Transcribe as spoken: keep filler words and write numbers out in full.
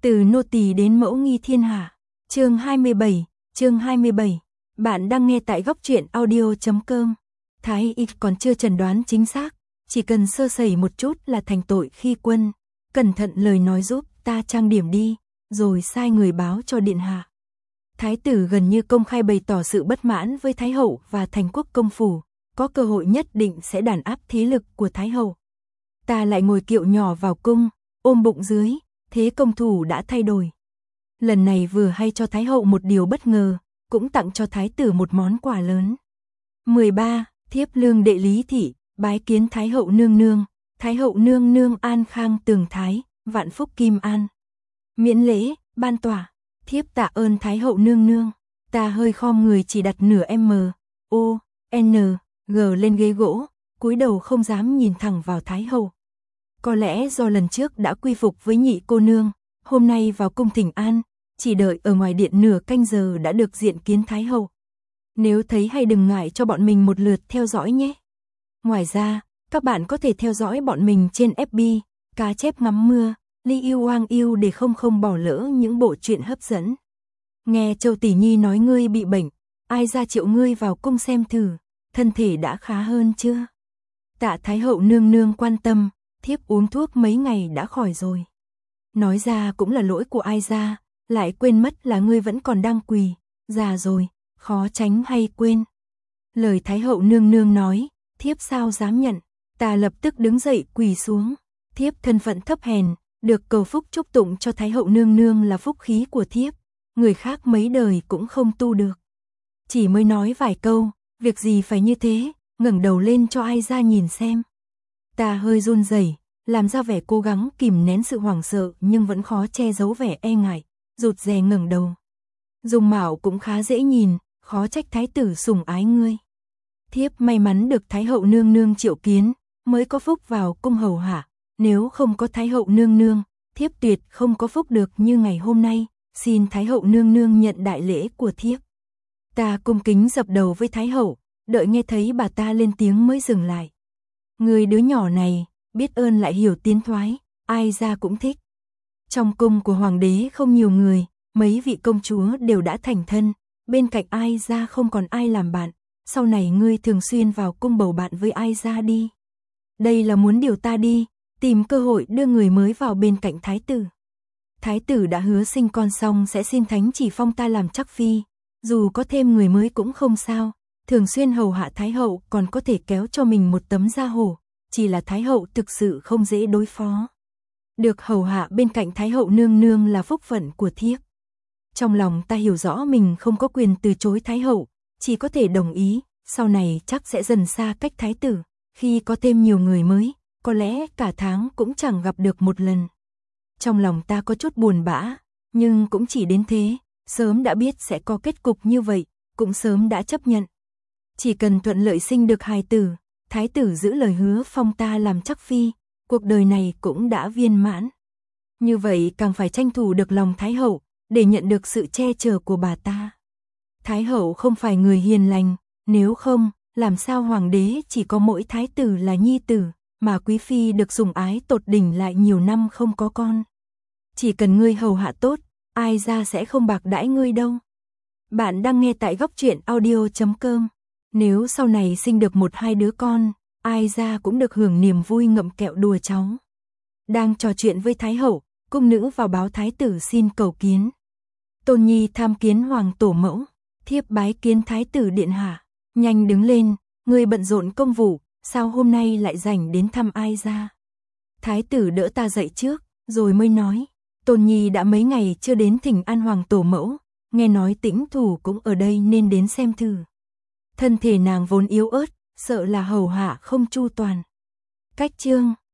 Từ nô tỳ đến mẫu nghi thiên hạ. Chương hai mươi bảy, chương hai mươi bảy. Bạn đang nghe tại góc truyện audio chấm com. Thái y còn chưa chẩn đoán chính xác, chỉ cần sơ sẩy một chút là thành tội khi quân. Cẩn thận lời nói giúp ta trang điểm đi, rồi sai người báo cho điện hạ. Thái tử gần như công khai bày tỏ sự bất mãn với Thái hậu và thành quốc công phủ, có cơ hội nhất định sẽ đàn áp thế lực của Thái hậu. Ta lại ngồi kiệu nhỏ vào cung, ôm bụng dưới, thế công thủ đã thay đổi. Lần này vừa hay cho Thái hậu một điều bất ngờ, cũng tặng cho Thái tử một món quà lớn. mười ba. Thiếp lương đệ Lý thị, bái kiến Thái hậu nương nương, Thái hậu nương nương an khang tường thái, vạn phúc kim an. Miễn lễ, ban tỏa, thiếp tạ ơn Thái hậu nương nương. Ta hơi khom người chỉ đặt nửa M, O, N, G lên ghế gỗ, cúi đầu không dám nhìn thẳng vào Thái hậu. Có lẽ do lần trước đã quy phục với nhị cô nương, hôm nay vào cung thỉnh an, chỉ đợi ở ngoài điện nửa canh giờ đã được diện kiến Thái hậu. Nếu thấy hay đừng ngại cho bọn mình một lượt theo dõi nhé. Ngoài ra, các bạn có thể theo dõi bọn mình trên ép bê, Cá chép ngắm mưa, Li yêu Wang yêu để không không bỏ lỡ những bộ truyện hấp dẫn. Nghe Châu Tỷ Nhi nói ngươi bị bệnh, ai ra triệu ngươi vào cung xem thử, thân thể đã khá hơn chưa? Tạ Thái hậu nương nương quan tâm, thiếp uống thuốc mấy ngày đã khỏi rồi. Nói ra cũng là lỗi của ai ra, lại quên mất là ngươi vẫn còn đang quỳ, già rồi, khó tránh hay quên. Lời Thái hậu nương nương nói, thiếp sao dám nhận, ta lập tức đứng dậy quỳ xuống. Thiếp thân phận thấp hèn, được cầu phúc chúc tụng cho Thái hậu nương nương là phúc khí của thiếp, người khác mấy đời cũng không tu được. Chỉ mới nói vài câu, việc gì phải như thế, ngẩng đầu lên cho ai ra nhìn xem. Ta hơi run rẩy, làm ra vẻ cố gắng kìm nén sự hoảng sợ nhưng vẫn khó che giấu vẻ e ngại, rụt rè ngẩng đầu. Dung mạo cũng khá dễ nhìn, khó trách thái tử sủng ái ngươi. Thiếp may mắn được Thái hậu nương nương triệu kiến, mới có phúc vào cung hầu hạ, nếu không có Thái hậu nương nương, thiếp tuyệt không có phúc được như ngày hôm nay, xin Thái hậu nương nương nhận đại lễ của thiếp. Ta cung kính dập đầu với Thái hậu, đợi nghe thấy bà ta lên tiếng mới dừng lại. Người đứa nhỏ này, biết ơn lại hiểu tiến thoái, ai ra cũng thích. Trong cung của hoàng đế không nhiều người, mấy vị công chúa đều đã thành thân, bên cạnh ai ra không còn ai làm bạn, sau này ngươi thường xuyên vào cung bầu bạn với ai ra đi. Đây là muốn điều ta đi, tìm cơ hội đưa người mới vào bên cạnh thái tử. Thái tử đã hứa sinh con xong sẽ xin thánh chỉ phong ta làm chắc phi, dù có thêm người mới cũng không sao, thường xuyên hầu hạ thái hậu còn có thể kéo cho mình một tấm da hổ, chỉ là thái hậu thực sự không dễ đối phó. Được hầu hạ bên cạnh Thái hậu nương nương là phúc phận của thiếp. Trong lòng ta hiểu rõ mình không có quyền từ chối Thái hậu, chỉ có thể đồng ý, sau này chắc sẽ dần xa cách thái tử, khi có thêm nhiều người mới, có lẽ cả tháng cũng chẳng gặp được một lần. Trong lòng ta có chút buồn bã, nhưng cũng chỉ đến thế, sớm đã biết sẽ có kết cục như vậy, cũng sớm đã chấp nhận. Chỉ cần thuận lợi sinh được hài tử, thái tử giữ lời hứa phong ta làm chắc phi, cuộc đời này cũng đã viên mãn. Như vậy càng phải tranh thủ được lòng Thái hậu, để nhận được sự che chở của bà ta. Thái hậu không phải người hiền lành, nếu không, làm sao hoàng đế chỉ có mỗi thái tử là nhi tử, mà quý phi được sủng ái tột đỉnh lại nhiều năm không có con. Chỉ cần ngươi hầu hạ tốt, ai ra sẽ không bạc đãi ngươi đâu. Bạn đang nghe tại góc truyện audio chấm com. Nếu sau này sinh được một hai đứa con, ai ra cũng được hưởng niềm vui ngậm kẹo đùa cháu. Đang trò chuyện với Thái hậu, cung nữ vào báo thái tử xin cầu kiến. Tôn Nhi tham kiến hoàng tổ mẫu, thiếp bái kiến thái tử điện hạ. Nhanh đứng lên, người bận rộn công vụ, sao hôm nay lại rảnh đến thăm ai ra? Thái tử đỡ ta dậy trước, rồi mới nói, Tôn Nhi đã mấy ngày chưa đến thỉnh an hoàng tổ mẫu, nghe nói Tĩnh Thủ cũng ở đây nên đến xem thử. Thân thể nàng vốn yếu ớt, sợ là hầu hạ không chu toàn. Cách chương